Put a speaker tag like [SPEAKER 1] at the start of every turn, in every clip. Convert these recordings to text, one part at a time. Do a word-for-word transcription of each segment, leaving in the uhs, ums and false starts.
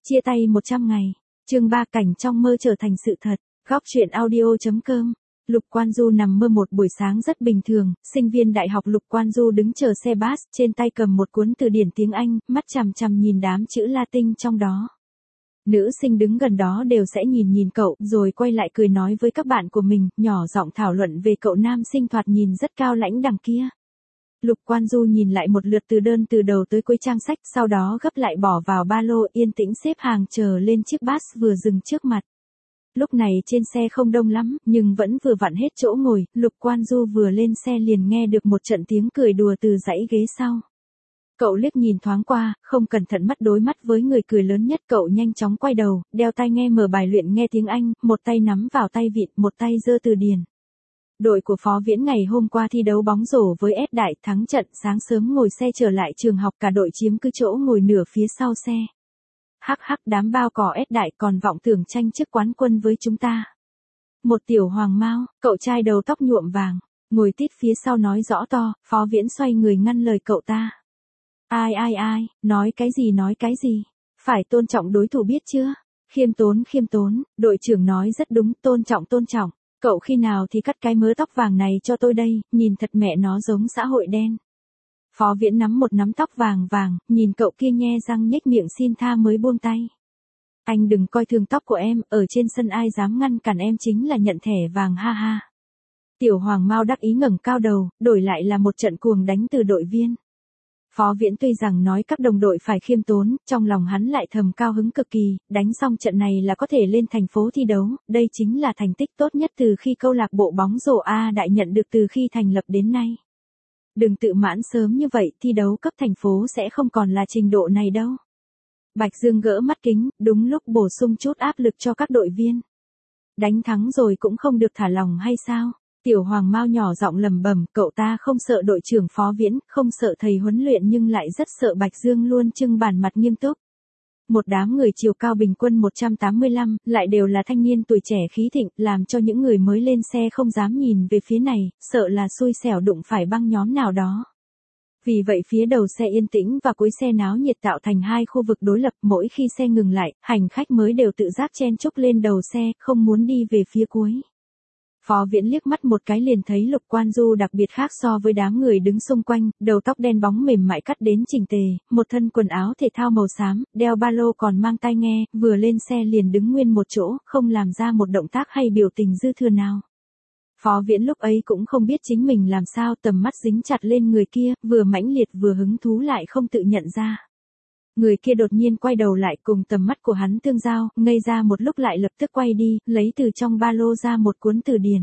[SPEAKER 1] Chia tay một trăm ngày. Chương ba cảnh trong mơ trở thành sự thật. Góc truyện audio chấm com. Lục Quan Du nằm mơ một buổi sáng rất bình thường, sinh viên đại học Lục Quan Du đứng chờ xe bus, trên tay cầm một cuốn từ điển tiếng Anh, mắt chằm chằm nhìn đám chữ Latin trong đó. Nữ sinh đứng gần đó đều sẽ nhìn nhìn cậu, rồi quay lại cười nói với các bạn của mình, nhỏ giọng thảo luận về cậu nam sinh thoạt nhìn rất cao lãnh đằng kia. Lục Quan Du nhìn lại một lượt từ đơn từ đầu tới cuối trang sách, sau đó gấp lại bỏ vào ba lô, yên tĩnh xếp hàng chờ lên chiếc bus vừa dừng trước mặt. Lúc này trên xe không đông lắm, nhưng vẫn vừa vặn hết chỗ ngồi, Lục Quan Du vừa lên xe liền nghe được một trận tiếng cười đùa từ dãy ghế sau. Cậu liếc nhìn thoáng qua, không cẩn thận mắt đối mắt với người cười lớn nhất, cậu nhanh chóng quay đầu, đeo tai nghe mở bài luyện nghe tiếng Anh, một tay nắm vào tay vịn, một tay giơ từ điển. Đội của Phó Viễn ngày hôm qua thi đấu bóng rổ với ét Đại, thắng trận, sáng sớm ngồi xe trở lại trường học, cả đội chiếm cứ chỗ ngồi nửa phía sau xe. Hắc hắc, đám bao cỏ ét Đại còn vọng tưởng tranh chức quán quân với chúng ta. Một tiểu hoàng mao, cậu trai đầu tóc nhuộm vàng, ngồi tít phía sau nói rõ to. Phó Viễn xoay người ngăn lời cậu ta. Ai ai ai, nói cái gì nói cái gì, phải tôn trọng đối thủ biết chưa? Khiêm tốn khiêm tốn, đội trưởng nói rất đúng, tôn trọng tôn trọng. Cậu khi nào thì cắt cái mớ tóc vàng này cho tôi đây, nhìn thật mẹ nó giống xã hội đen. Phó Viễn nắm một nắm tóc vàng vàng, nhìn cậu kia nhe răng nhếch miệng xin tha mới buông tay. Anh đừng coi thường tóc của em, ở trên sân ai dám ngăn cản em chính là nhận thẻ vàng ha ha. Tiểu hoàng mao đắc ý ngẩng cao đầu, đổi lại là một trận cuồng đánh từ đội viên. Phó Viễn tuy rằng nói các đồng đội phải khiêm tốn, trong lòng hắn lại thầm cao hứng cực kỳ, đánh xong trận này là có thể lên thành phố thi đấu, đây chính là thành tích tốt nhất từ khi câu lạc bộ bóng rổ A Đại nhận được từ khi thành lập đến nay. Đừng tự mãn sớm như vậy, thi đấu cấp thành phố sẽ không còn là trình độ này đâu. Bạch Dương gỡ mắt kính, đúng lúc bổ sung chút áp lực cho các đội viên. Đánh thắng rồi cũng không được thả lòng hay sao? Tiểu hoàng mao nhỏ giọng lầm bầm, cậu ta không sợ đội trưởng Phó Viễn, không sợ thầy huấn luyện nhưng lại rất sợ Bạch Dương luôn trưng bản mặt nghiêm túc. Một đám người chiều cao bình quân một trăm tám mươi lăm, lại đều là thanh niên tuổi trẻ khí thịnh, làm cho những người mới lên xe không dám nhìn về phía này, sợ là xui xẻo đụng phải băng nhóm nào đó. Vì vậy phía đầu xe yên tĩnh và cuối xe náo nhiệt tạo thành hai khu vực đối lập, mỗi khi xe ngừng lại, hành khách mới đều tự giác chen chúc lên đầu xe, không muốn đi về phía cuối. Phó Viễn liếc mắt một cái liền thấy Lục Quan Du đặc biệt khác so với đám người đứng xung quanh, đầu tóc đen bóng mềm mại cắt đến chỉnh tề, một thân quần áo thể thao màu xám, đeo ba lô còn mang tai nghe, vừa lên xe liền đứng nguyên một chỗ, không làm ra một động tác hay biểu tình dư thừa nào. Phó Viễn lúc ấy cũng không biết chính mình làm sao, tầm mắt dính chặt lên người kia, vừa mãnh liệt vừa hứng thú lại không tự nhận ra. Người kia đột nhiên quay đầu lại cùng tầm mắt của hắn tương giao, ngây ra một lúc lại lập tức quay đi, lấy từ trong ba lô ra một cuốn từ điển.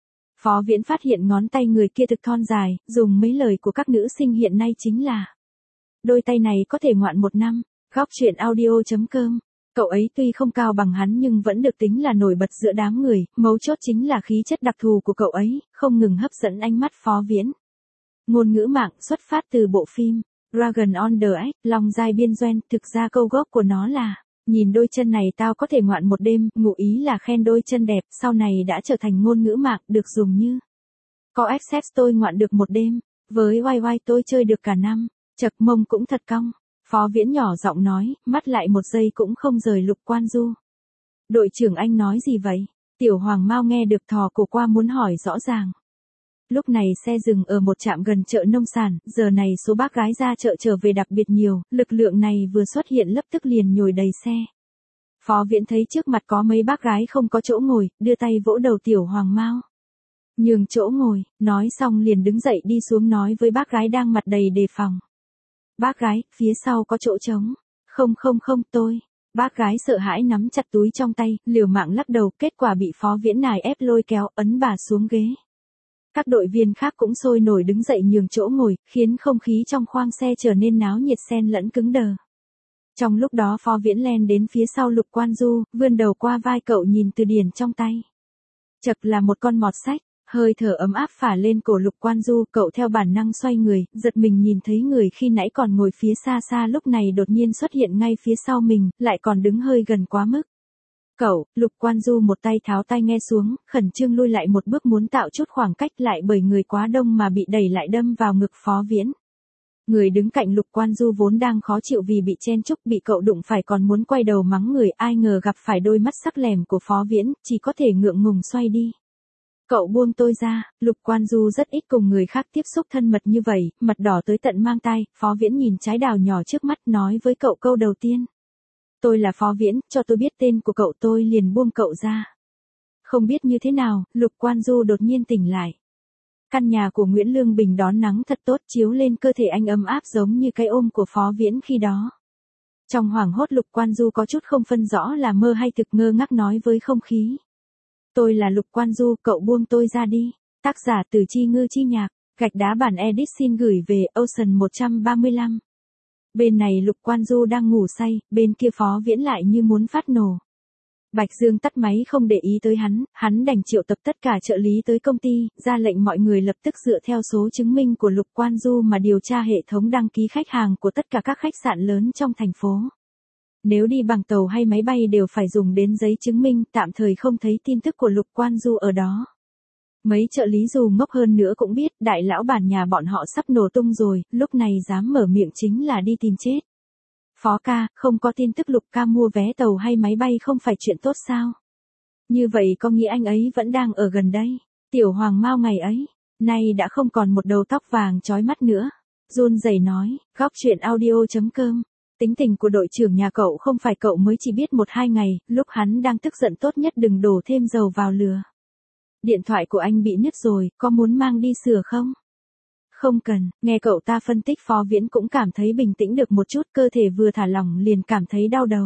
[SPEAKER 1] Phó Viễn phát hiện ngón tay người kia thực thon dài, dùng mấy lời của các nữ sinh hiện nay chính là đôi tay này có thể ngoạn một năm. Góc truyện audio chấm com. Cậu ấy tuy không cao bằng hắn nhưng vẫn được tính là nổi bật giữa đám người, mấu chốt chính là khí chất đặc thù của cậu ấy, không ngừng hấp dẫn ánh mắt Phó Viễn. Ngôn ngữ mạng xuất phát từ bộ phim Dragon on the Edge, lòng dài biên doen, thực ra câu gốc của nó là, nhìn đôi chân này tao có thể ngoạn một đêm, ngụ ý là khen đôi chân đẹp, sau này đã trở thành ngôn ngữ mạng, được dùng như có access tôi ngoạn được một đêm, với oai oai tôi chơi được cả năm, chật mông cũng thật cong. Phó Viễn nhỏ giọng nói, mắt lại một giây cũng không rời Lục Quan Du. Đội trưởng anh nói gì vậy? Tiểu hoàng mao nghe được thò cổ qua muốn hỏi rõ ràng. Lúc này xe dừng ở một trạm gần chợ nông sản, giờ này số bác gái ra chợ trở về đặc biệt nhiều, lực lượng này vừa xuất hiện lập tức liền nhồi đầy xe. Phó Viễn thấy trước mặt có mấy bác gái không có chỗ ngồi, đưa tay vỗ đầu tiểu hoàng mao. Nhường chỗ ngồi, nói xong liền đứng dậy đi xuống nói với bác gái đang mặt đầy đề phòng. Bác gái, phía sau có chỗ trống. Không không không tôi. Bác gái sợ hãi nắm chặt túi trong tay, liều mạng lắc đầu, kết quả bị Phó Viễn nài ép lôi kéo, ấn bà xuống ghế. Các đội viên khác cũng sôi nổi đứng dậy nhường chỗ ngồi, khiến không khí trong khoang xe trở nên náo nhiệt xen lẫn cứng đờ. Trong lúc đó Phó Viễn len đến phía sau Lục Quan Du, vươn đầu qua vai cậu nhìn từ điển trong tay. Chật là một con mọt sách, hơi thở ấm áp phả lên cổ Lục Quan Du, cậu theo bản năng xoay người, giật mình nhìn thấy người khi nãy còn ngồi phía xa xa lúc này đột nhiên xuất hiện ngay phía sau mình, lại còn đứng hơi gần quá mức. Cậu, Lục Quan Du một tay tháo tai nghe xuống, khẩn trương lui lại một bước muốn tạo chút khoảng cách lại bởi người quá đông mà bị đẩy lại đâm vào ngực Phó Viễn. Người đứng cạnh Lục Quan Du vốn đang khó chịu vì bị chen chúc, bị cậu đụng phải còn muốn quay đầu mắng người, ai ngờ gặp phải đôi mắt sắc lẻm của Phó Viễn, chỉ có thể ngượng ngùng xoay đi. Cậu buông tôi ra. Lục Quan Du rất ít cùng người khác tiếp xúc thân mật như vậy, mặt đỏ tới tận mang tai. Phó Viễn nhìn trái đào nhỏ trước mắt, nói với cậu câu đầu tiên. Tôi là Phó Viễn, cho tôi biết tên của cậu, tôi liền buông cậu ra. Không biết như thế nào, Lục Quan Du đột nhiên tỉnh lại. Căn nhà của Nguyễn Lương Bình đón nắng thật tốt, chiếu lên cơ thể anh ấm áp giống như cái ôm của Phó Viễn khi đó. Trong hoảng hốt, Lục Quan Du có chút không phân rõ là mơ hay thực, ngơ ngác nói với không khí. Tôi là Lục Quan Du, cậu buông tôi ra đi. Tác giả Từ Chi Ngư Chi Nhạc, gạch đá bản edit xin gửi về Ocean một trăm ba mươi lăm. Bên này Lục Quan Du đang ngủ say, bên kia Phó Viễn lại như muốn phát nổ. Bạch Dương tắt máy không để ý tới hắn, hắn đành triệu tập tất cả trợ lý tới công ty, ra lệnh mọi người lập tức dựa theo số chứng minh của Lục Quan Du mà điều tra hệ thống đăng ký khách hàng của tất cả các khách sạn lớn trong thành phố. Nếu đi bằng tàu hay máy bay đều phải dùng đến giấy chứng minh, tạm thời không thấy tin tức của Lục Quan Du ở đó. Mấy trợ lý dù ngốc hơn nữa cũng biết, đại lão bản nhà bọn họ sắp nổ tung rồi, lúc này dám mở miệng chính là đi tìm chết. Phó ca, không có tin tức Lục ca mua vé tàu hay máy bay không phải chuyện tốt sao? Như vậy có nghĩa anh ấy vẫn đang ở gần đây. Tiểu Hoàng Mao ngày ấy, nay đã không còn một đầu tóc vàng chói mắt nữa. Run rẩy nói, góc chuyện audio chấm com. Tính tình của đội trưởng nhà cậu không phải cậu mới chỉ biết một hai ngày, lúc hắn đang tức giận tốt nhất đừng đổ thêm dầu vào lửa. Điện thoại của anh bị nứt rồi, có muốn mang đi sửa không? Không cần, nghe cậu ta phân tích Phó Viễn cũng cảm thấy bình tĩnh được một chút, cơ thể vừa thả lỏng liền cảm thấy đau đầu.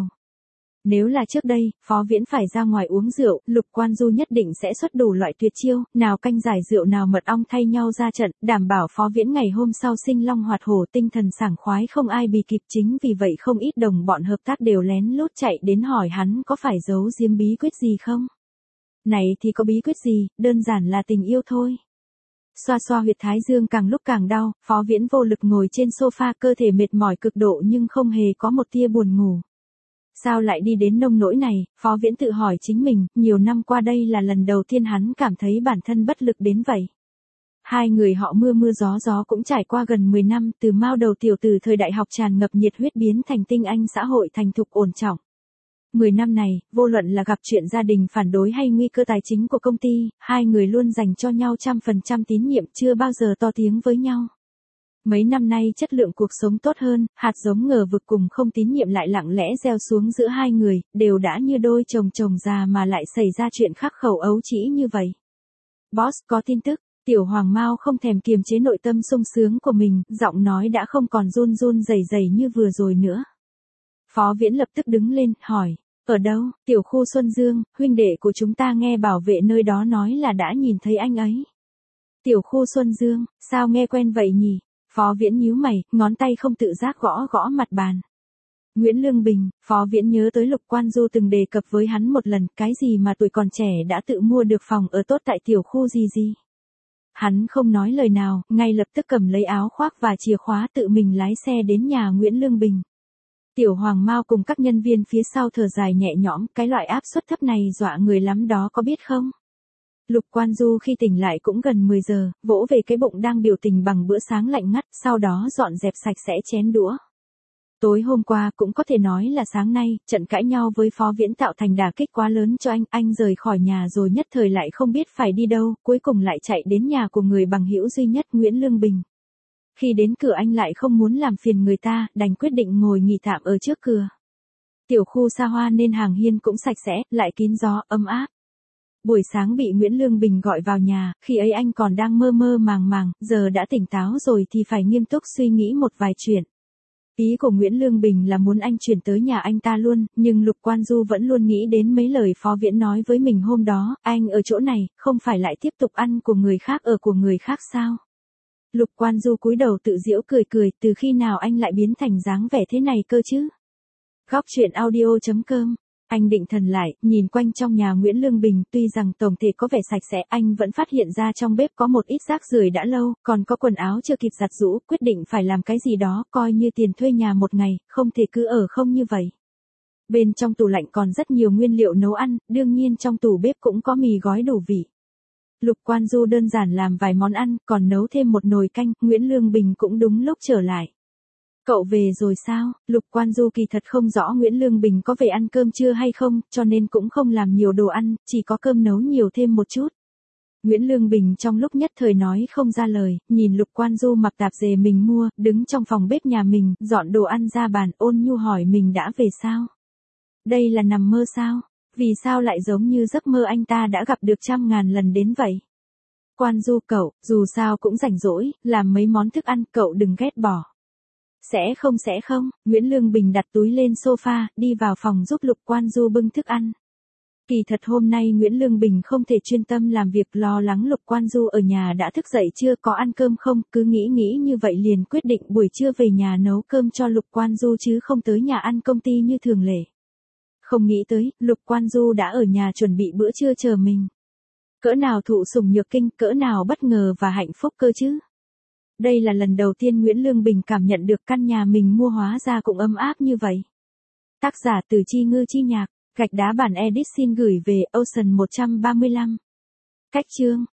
[SPEAKER 1] Nếu là trước đây, Phó Viễn phải ra ngoài uống rượu, Lục Quan Du nhất định sẽ xuất đủ loại tuyệt chiêu, nào canh giải rượu nào mật ong thay nhau ra trận, đảm bảo Phó Viễn ngày hôm sau sinh long hoạt hổ, tinh thần sảng khoái không ai bì kịp. Chính vì vậy không ít đồng bọn hợp tác đều lén lút chạy đến hỏi hắn có phải giấu giếm bí quyết gì không. Này thì có bí quyết gì, đơn giản là tình yêu thôi. Xoa xoa huyệt thái dương càng lúc càng đau, Phó Viễn vô lực ngồi trên sofa, cơ thể mệt mỏi cực độ nhưng không hề có một tia buồn ngủ. Sao lại đi đến nông nỗi này, Phó Viễn tự hỏi chính mình, nhiều năm qua đây là lần đầu tiên hắn cảm thấy bản thân bất lực đến vậy. Hai người họ mưa mưa gió gió cũng trải qua gần mười năm, từ mao đầu tiểu từ thời đại học tràn ngập nhiệt huyết biến thành tinh anh xã hội thành thục ổn trọng. Mười năm này, vô luận là gặp chuyện gia đình phản đối hay nguy cơ tài chính của công ty, hai người luôn dành cho nhau trăm phần trăm tín nhiệm, chưa bao giờ to tiếng với nhau. Mấy năm nay chất lượng cuộc sống tốt hơn, hạt giống ngờ vực cùng không tín nhiệm lại lặng lẽ gieo xuống giữa hai người, đều đã như đôi chồng chồng già mà lại xảy ra chuyện khắc khẩu ấu trĩ như vậy. Boss có tin tức, Tiểu Hoàng Mao không thèm kiềm chế nội tâm sung sướng của mình, giọng nói đã không còn run run rẩy rẩy như vừa rồi nữa. Phó Viễn lập tức đứng lên, hỏi. Ở đâu? Tiểu khu Xuân Dương, huynh đệ của chúng ta nghe bảo vệ nơi đó nói là đã nhìn thấy anh ấy. Tiểu khu Xuân Dương, sao nghe quen vậy nhỉ? Phó Viễn nhíu mày, ngón tay không tự giác gõ gõ mặt bàn. Nguyễn Lương Bình, Phó Viễn nhớ tới Lục Quan Du từng đề cập với hắn một lần, cái gì mà tuổi còn trẻ đã tự mua được phòng ở tốt tại tiểu khu gì gì. Hắn không nói lời nào, ngay lập tức cầm lấy áo khoác và chìa khóa tự mình lái xe đến nhà Nguyễn Lương Bình. Tiểu Hoàng Mao cùng các nhân viên phía sau thở dài nhẹ nhõm, cái loại áp suất thấp này dọa người lắm đó có biết không? Lục Quan Du khi tỉnh lại cũng gần mười giờ, vỗ về cái bụng đang biểu tình bằng bữa sáng lạnh ngắt, sau đó dọn dẹp sạch sẽ chén đũa. Tối hôm qua cũng có thể nói là sáng nay, trận cãi nhau với Phó Viễn tạo thành đả kích quá lớn cho anh, anh rời khỏi nhà rồi nhất thời lại không biết phải đi đâu, cuối cùng lại chạy đến nhà của người bằng hữu duy nhất Nguyễn Lương Bình. Khi đến cửa anh lại không muốn làm phiền người ta, đành quyết định ngồi nghỉ tạm ở trước cửa. Tiểu khu xa hoa nên hàng hiên cũng sạch sẽ, lại kín gió, ấm áp. Buổi sáng bị Nguyễn Lương Bình gọi vào nhà, khi ấy anh còn đang mơ mơ màng màng, giờ đã tỉnh táo rồi thì phải nghiêm túc suy nghĩ một vài chuyện. Ý của Nguyễn Lương Bình là muốn anh chuyển tới nhà anh ta luôn, nhưng Lục Quan Du vẫn luôn nghĩ đến mấy lời Phó Viễn nói với mình hôm đó, anh ở chỗ này, không phải lại tiếp tục ăn của người khác ở của người khác sao? Lục Quan Du cúi đầu tự giễu cười cười, từ khi nào anh lại biến thành dáng vẻ thế này cơ chứ? Góc chuyện audio chấm com. Anh định thần lại, nhìn quanh trong nhà Nguyễn Lương Bình, tuy rằng tổng thể có vẻ sạch sẽ, anh vẫn phát hiện ra trong bếp có một ít rác rưởi đã lâu, còn có quần áo chưa kịp giặt giũ, quyết định phải làm cái gì đó, coi như tiền thuê nhà một ngày, không thể cứ ở không như vậy. Bên trong tủ lạnh còn rất nhiều nguyên liệu nấu ăn, đương nhiên trong tủ bếp cũng có mì gói đủ vị. Lục Quan Du đơn giản làm vài món ăn, còn nấu thêm một nồi canh, Nguyễn Lương Bình cũng đúng lúc trở lại. Cậu về rồi sao? Lục Quan Du kỳ thật không rõ Nguyễn Lương Bình có về ăn cơm chưa hay không, cho nên cũng không làm nhiều đồ ăn, chỉ có cơm nấu nhiều thêm một chút. Nguyễn Lương Bình trong lúc nhất thời nói không ra lời, nhìn Lục Quan Du mặc tạp dề mình mua, đứng trong phòng bếp nhà mình, dọn đồ ăn ra bàn, ôn nhu hỏi mình đã về sao? Đây là nằm mơ sao? Vì sao lại giống như giấc mơ anh ta đã gặp được trăm ngàn lần đến vậy? Quan Du cậu, dù sao cũng rảnh rỗi, làm mấy món thức ăn, cậu đừng ghét bỏ. Sẽ không sẽ không, Nguyễn Lương Bình đặt túi lên sofa, đi vào phòng giúp Lục Quan Du bưng thức ăn. Kỳ thật hôm nay Nguyễn Lương Bình không thể chuyên tâm làm việc, lo lắng Lục Quan Du ở nhà đã thức dậy chưa, có ăn cơm không, cứ nghĩ nghĩ như vậy liền quyết định buổi trưa về nhà nấu cơm cho Lục Quan Du chứ không tới nhà ăn công ty như thường lệ. Không nghĩ tới, Lục Quan Du đã ở nhà chuẩn bị bữa trưa chờ mình. Cỡ nào thụ sủng nhược kinh, cỡ nào bất ngờ và hạnh phúc cơ chứ. Đây là lần đầu tiên Nguyễn Lương Bình cảm nhận được căn nhà mình mua hóa ra cũng ấm áp như vậy. Tác giả Từ Chi Ngư Chi Nhạc, gạch đá bản edit xin gửi về Ocean một trăm ba mươi lăm. Cách chương